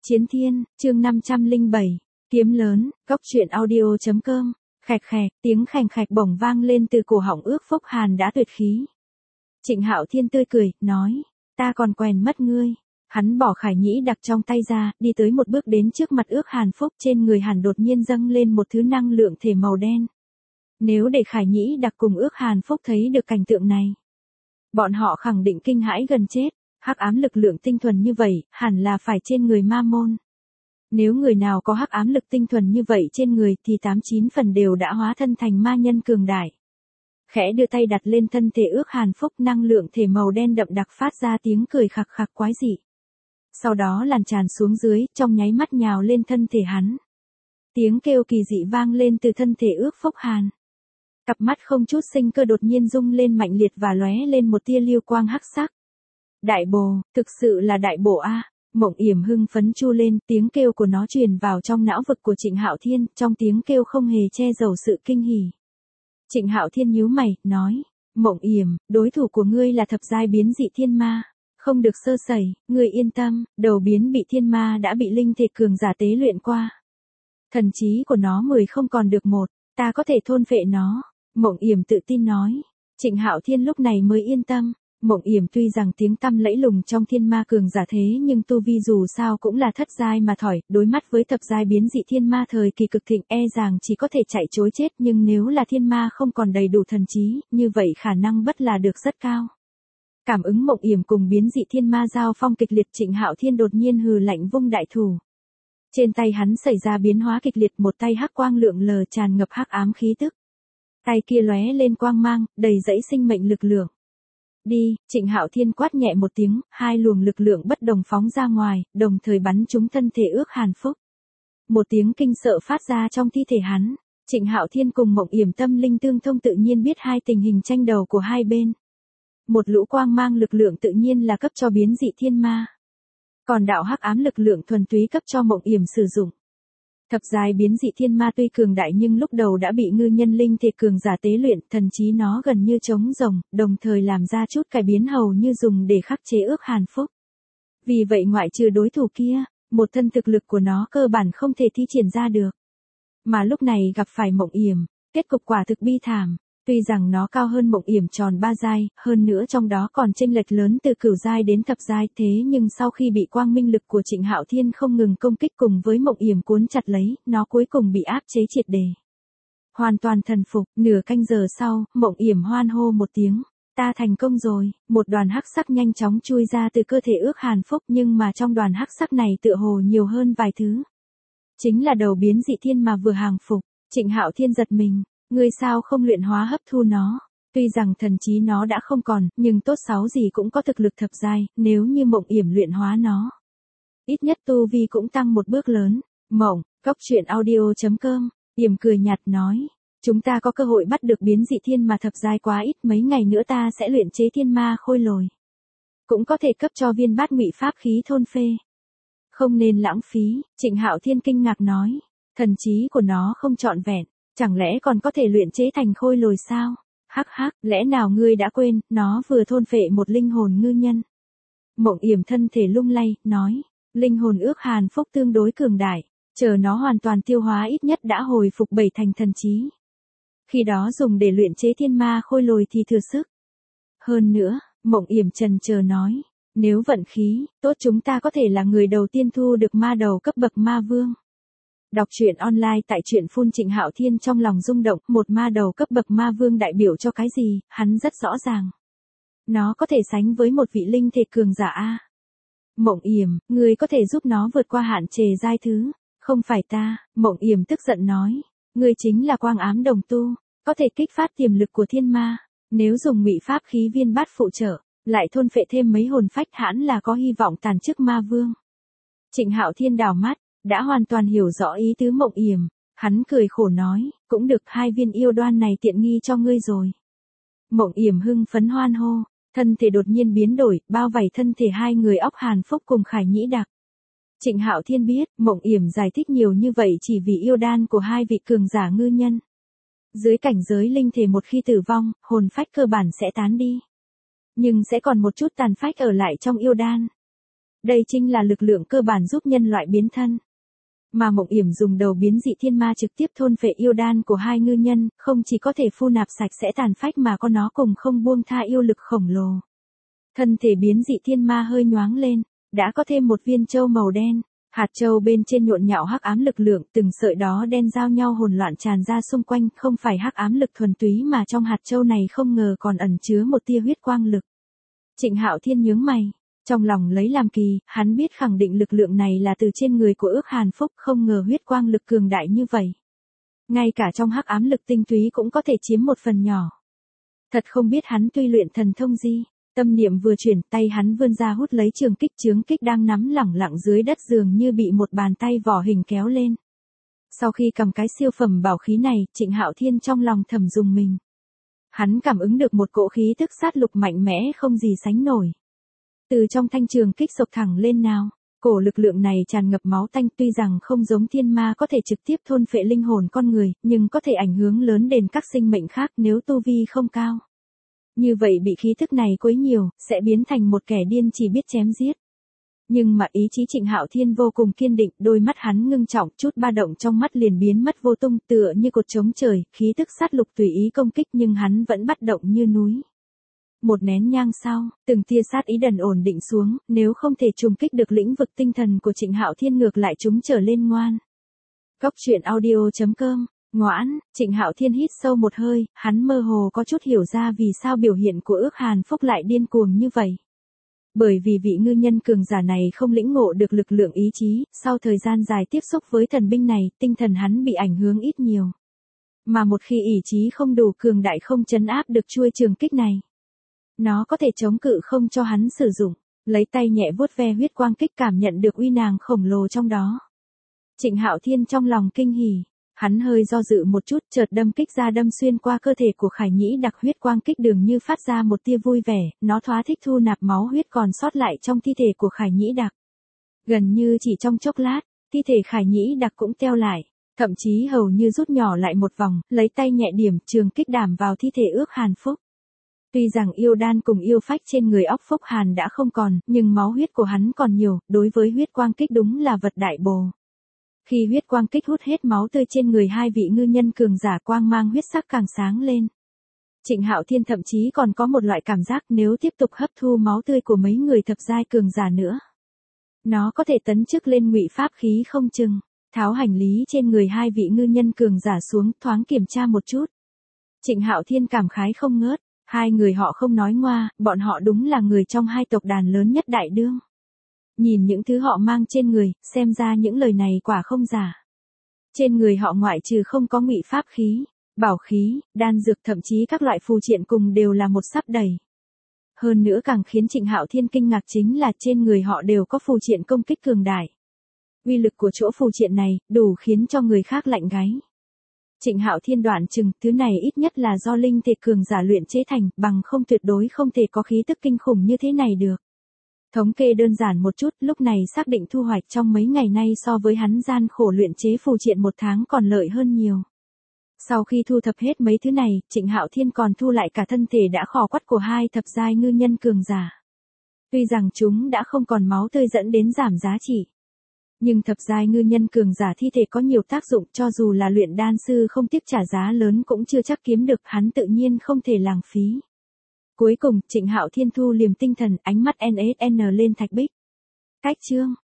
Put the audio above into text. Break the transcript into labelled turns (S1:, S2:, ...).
S1: Chiến Thiên, chương 507, kiếm lớn, góc truyện audio.com, khạch khạch, tiếng khành khạch bổng vang lên từ cổ họng Ước Phúc Hàn đã tuyệt khí. Trịnh Hạo Thiên tươi cười, nói, ta còn quèn mất ngươi. Hắn bỏ Khải Nhĩ đặc trong tay ra, đi tới một bước đến trước mặt Ước Hàn Phúc, trên người hắn đột nhiên dâng lên một thứ năng lượng thể màu đen. Nếu để Khải Nhĩ đặc cùng Ước Hàn Phúc thấy được cảnh tượng này, bọn họ khẳng định kinh hãi gần chết. Hắc ám lực lượng tinh thuần như vậy, hẳn là phải trên người ma môn. Nếu người nào có hắc ám lực tinh thuần như vậy trên người thì 89 phần đều đã hóa thân thành ma nhân cường đại. Khẽ đưa tay đặt lên thân thể Ước Hàn Phúc, năng lượng thể màu đen đậm đặc phát ra tiếng cười khặc khặc quái dị. Sau đó lan tràn xuống dưới, trong nháy mắt nhào lên thân thể hắn. Tiếng kêu kỳ dị vang lên từ thân thể Ước Phúc Hàn. Cặp mắt không chút sinh cơ đột nhiên rung lên mạnh liệt và lóe lên một tia lưu quang hắc sắc. Đại bồ, thực sự là đại bồ a. Mộng Yểm hưng phấn chu lên, tiếng kêu của nó truyền vào trong não vực của Trịnh Hạo Thiên, trong tiếng kêu không hề che giấu sự kinh hỉ. Trịnh Hạo Thiên nhíu mày, nói, Mộng Yểm, đối thủ của ngươi là thập giai biến dị thiên ma, không được sơ sẩy, ngươi yên tâm, đầu biến bị thiên ma đã bị linh thể cường giả tế luyện qua. Thần trí của nó 10 không còn được 1, ta có thể thôn phệ nó. Mộng Yểm tự tin nói. Trịnh Hạo Thiên lúc này mới yên tâm. Mộng Yểm tuy rằng tiếng tăm lẫy lùng trong thiên ma cường giả thế nhưng tu vi dù sao cũng là thất giai mà thỏi, đối mắt với thập giai biến dị thiên ma thời kỳ cực thịnh e rằng chỉ có thể chạy trối chết, nhưng nếu là thiên ma không còn đầy đủ thần trí, như vậy khả năng bất là được rất cao. Cảm ứng Mộng Yểm cùng biến dị thiên ma giao phong kịch liệt, Trịnh Hạo Thiên đột nhiên hừ lạnh vung đại thủ. Trên tay hắn xảy ra biến hóa kịch liệt, một tay hắc quang lượn lờ tràn ngập hắc ám khí tức. Tay kia lóe lên quang mang, đầy dẫy sinh mệnh lực lượng. Đi, Trịnh Hạo Thiên quát nhẹ một tiếng, hai luồng lực lượng bất đồng phóng ra ngoài, đồng thời bắn trúng thân thể Ước Hàn Phúc. Một tiếng kinh sợ phát ra trong thi thể hắn. Trịnh Hạo Thiên cùng Mộng Yểm tâm linh tương thông tự nhiên biết hai tình hình tranh đầu của hai bên. Một lũ quang mang lực lượng tự nhiên là cấp cho biến dị thiên ma. Còn đạo hắc ám lực lượng thuần túy cấp cho Mộng Yểm sử dụng. Thập giai biến dị thiên ma tuy cường đại nhưng lúc đầu đã bị ngư nhân linh thể cường giả tế luyện, thần trí nó gần như trống rỗng, đồng thời làm ra chút cải biến hầu như dùng để khắc chế Ước Hàn Phúc. Vì vậy ngoại trừ đối thủ kia, một thân thực lực của nó cơ bản không thể thi triển ra được. Mà lúc này gặp phải Mộng Yểm, kết cục quả thực bi thảm. Tuy rằng nó cao hơn Mộng Yểm tròn 3 giai, hơn nữa trong đó còn chênh lệch lớn từ cửu giai đến thập giai, thế nhưng sau khi bị quang minh lực của Trịnh Hạo Thiên không ngừng công kích cùng với Mộng Yểm cuốn chặt lấy, nó cuối cùng bị áp chế triệt để. Hoàn toàn thần phục, nửa canh giờ sau, Mộng Yểm hoan hô một tiếng, ta thành công rồi. Một đoàn hắc sắc nhanh chóng chui ra từ cơ thể Ước Hàn Phúc, nhưng mà trong đoàn hắc sắc này tựa hồ nhiều hơn vài thứ. Chính là đầu biến dị thiên mà vừa hàng phục. Trịnh Hạo Thiên giật mình. Ngươi sao không luyện hóa hấp thu nó? Tuy rằng thần trí nó đã không còn, nhưng tốt xấu gì cũng có thực lực thập giai, nếu như Mộng Yểm luyện hóa nó, ít nhất tu vi cũng tăng một bước lớn. Mộng, góc truyện audio.com, Yểm cười nhạt nói, chúng ta có cơ hội bắt được biến dị thiên mà thập giai quá ít, mấy ngày nữa ta sẽ luyện chế thiên ma khôi lồi. Cũng có thể cấp cho viên bát ngụy pháp khí thôn phê. Không nên lãng phí, Trịnh Hạo Thiên kinh ngạc nói, thần trí của nó không trọn vẹn. Chẳng lẽ còn có thể luyện chế thành khôi lồi sao? Hắc hắc, lẽ nào ngươi đã quên, nó vừa thôn phệ một linh hồn ngư nhân. Mộng Yểm thân thể lung lay, nói, linh hồn Ước Hàn Phúc tương đối cường đại, chờ nó hoàn toàn tiêu hóa ít nhất đã hồi phục 7 thành thần trí. Khi đó dùng để luyện chế thiên ma khôi lồi thì thừa sức. Hơn nữa, Mộng Yểm chần chờ nói, nếu vận khí, tốt chúng ta có thể là người đầu tiên thu được ma đầu cấp bậc ma vương. Đọc truyện online tại truyện phun. Trịnh Hạo Thiên trong lòng rung động, một ma đầu cấp bậc ma vương đại biểu cho cái gì, hắn rất rõ ràng. Nó có thể sánh với một vị linh thể cường giả a. Mộng Yểm, ngươi có thể giúp nó vượt qua hạn chế giai thứ, không phải ta. Mộng Yểm tức giận nói, ngươi chính là quang ám đồng tu, có thể kích phát tiềm lực của thiên ma, nếu dùng ngụy pháp khí viên bát phụ trợ, lại thôn phệ thêm mấy hồn phách hẳn là có hy vọng tàn chức ma vương. Trịnh Hạo Thiên đảo mắt, đã hoàn toàn hiểu rõ ý tứ Mộng Yểm, hắn cười khổ nói, cũng được, 2 viên yêu đoan này tiện nghi cho ngươi rồi. Mộng Yểm hưng phấn hoan hô, thân thể đột nhiên biến đổi, bao vây thân thể hai người Óc Hàn Phúc cùng Khải Nhĩ đặc. Trịnh Hạo Thiên biết, Mộng Yểm giải thích nhiều như vậy chỉ vì yêu đan của hai vị cường giả ngư nhân. Dưới cảnh giới linh thể một khi tử vong, hồn phách cơ bản sẽ tán đi. Nhưng sẽ còn một chút tàn phách ở lại trong yêu đan. Đây chính là lực lượng cơ bản giúp nhân loại biến thân. Mà Mộng Yểm dùng đầu biến dị thiên ma trực tiếp thôn phệ yêu đan của hai ngư nhân, không chỉ có thể phu nạp sạch sẽ tàn phách mà có nó cùng không buông tha yêu lực khổng lồ. Thân thể biến dị thiên ma hơi nhoáng lên, đã có thêm một viên châu màu đen, hạt châu bên trên nhộn nhạo hắc ám lực lượng, từng sợi đó đen giao nhau hỗn loạn tràn ra xung quanh, không phải hắc ám lực thuần túy mà trong hạt châu này không ngờ còn ẩn chứa một tia huyết quang lực. Trịnh Hạo Thiên nhướng mày, trong lòng lấy làm kỳ, hắn biết khẳng định lực lượng này là từ trên người của Ước Hàn Phúc, không ngờ huyết quang lực cường đại như vậy. Ngay cả trong hắc ám lực tinh túy cũng có thể chiếm một phần nhỏ. Thật không biết hắn tuy luyện thần thông gì. Tâm niệm vừa chuyển, tay hắn vươn ra hút lấy trường kích đang nắm lẳng lặng dưới đất dường như bị một bàn tay vỏ hình kéo lên. Sau khi cầm cái siêu phẩm bảo khí này, Trịnh Hạo Thiên trong lòng thầm rùng mình. Hắn cảm ứng được một cỗ khí tức sát lục mạnh mẽ không gì sánh nổi. Từ trong thanh trường kích sộc thẳng lên nào, cổ lực lượng này tràn ngập máu tanh, tuy rằng không giống thiên ma có thể trực tiếp thôn phệ linh hồn con người, nhưng có thể ảnh hưởng lớn đến các sinh mệnh khác nếu tu vi không cao. Như vậy bị khí thức này quấy nhiều, sẽ biến thành một kẻ điên chỉ biết chém giết. Nhưng mà ý chí Trịnh Hạo Thiên vô cùng kiên định, đôi mắt hắn ngưng trọng, chút ba động trong mắt liền biến mất vô tung, tựa như cột trống trời, khí tức sát lục tùy ý công kích nhưng hắn vẫn bất động như núi. Một nén nhang sau, từng tia sát ý dần ổn định xuống, nếu không thể trùng kích được lĩnh vực tinh thần của Trịnh Hạo Thiên ngược lại chúng trở lên ngoan. Cóc truyện audio.com. Ngoãn, Trịnh Hạo Thiên hít sâu một hơi, hắn mơ hồ có chút hiểu ra vì sao biểu hiện của Ước Hàn Phúc lại điên cuồng như vậy. Bởi vì vị ngư nhân cường giả này không lĩnh ngộ được lực lượng ý chí, sau thời gian dài tiếp xúc với thần binh này, tinh thần hắn bị ảnh hưởng ít nhiều. Mà một khi ý chí không đủ cường đại không trấn áp được chuôi trường kích này, nó có thể chống cự không cho hắn sử dụng, lấy tay nhẹ vuốt ve huyết quang kích cảm nhận được uy năng khổng lồ trong đó. Trịnh Hạo Thiên trong lòng kinh hỉ. Hắn hơi do dự một chút, chợt đâm kích ra đâm xuyên qua cơ thể của Khải Nhĩ Đặc, huyết quang kích dường như phát ra một tia vui vẻ, nó thỏa thích thu nạp máu huyết còn sót lại trong thi thể của Khải Nhĩ Đặc. Gần như chỉ trong chốc lát, thi thể Khải Nhĩ Đặc cũng teo lại, thậm chí hầu như rút nhỏ lại một vòng, lấy tay nhẹ điểm trường kích đảm vào thi thể Ước Hàn Phúc. Tuy rằng yêu đan cùng yêu phách trên người óc Phúc Hàn đã không còn, nhưng máu huyết của hắn còn nhiều, đối với huyết quang kích đúng là vật đại bổ. Khi huyết quang kích hút hết máu tươi trên người hai vị ngư nhân cường giả, quang mang huyết sắc càng sáng lên. Trịnh Hạo Thiên thậm chí còn có một loại cảm giác nếu tiếp tục hấp thu máu tươi của mấy người thập giai cường giả nữa, nó có thể tấn chức lên ngụy pháp khí không chừng. Tháo hành lý trên người hai vị ngư nhân cường giả xuống, thoáng kiểm tra một chút. Trịnh Hạo Thiên cảm khái không ngớt, hai người họ không nói ngoa, bọn họ đúng là người trong hai tộc đàn lớn nhất Đại Đương. Nhìn những thứ họ mang trên người, xem ra những lời này quả không giả. Trên người họ ngoại trừ không có ngụy pháp khí, bảo khí, đan dược, thậm chí các loại phù triện cùng đều là một sắp đầy. Hơn nữa càng khiến Trịnh Hạo Thiên kinh ngạc chính là trên người họ đều có phù triện công kích cường đại. Uy lực của chỗ phù triện này đủ khiến cho người khác lạnh gáy. Trịnh Hạo Thiên đoạn chừng thứ này ít nhất là do linh thể cường giả luyện chế thành, bằng không tuyệt đối không thể có khí tức kinh khủng như thế này được. Thống kê đơn giản một chút, lúc này xác định thu hoạch trong mấy ngày nay so với hắn gian khổ luyện chế phù triện một tháng còn lợi hơn nhiều. Sau khi thu thập hết mấy thứ này, Trịnh Hạo Thiên còn thu lại cả thân thể đã khỏ quắt của hai thập giai ngư nhân cường giả. Tuy rằng chúng đã không còn máu tươi dẫn đến giảm giá trị, nhưng thập giai ngư nhân cường giả thi thể có nhiều tác dụng, cho dù là luyện đan sư không tiếc trả giá lớn cũng chưa chắc kiếm được, hắn tự nhiên không thể lãng phí. Cuối cùng, Trịnh Hạo Thiên thu liềm tinh thần, ánh mắt NSN lên thạch bích. Cách chương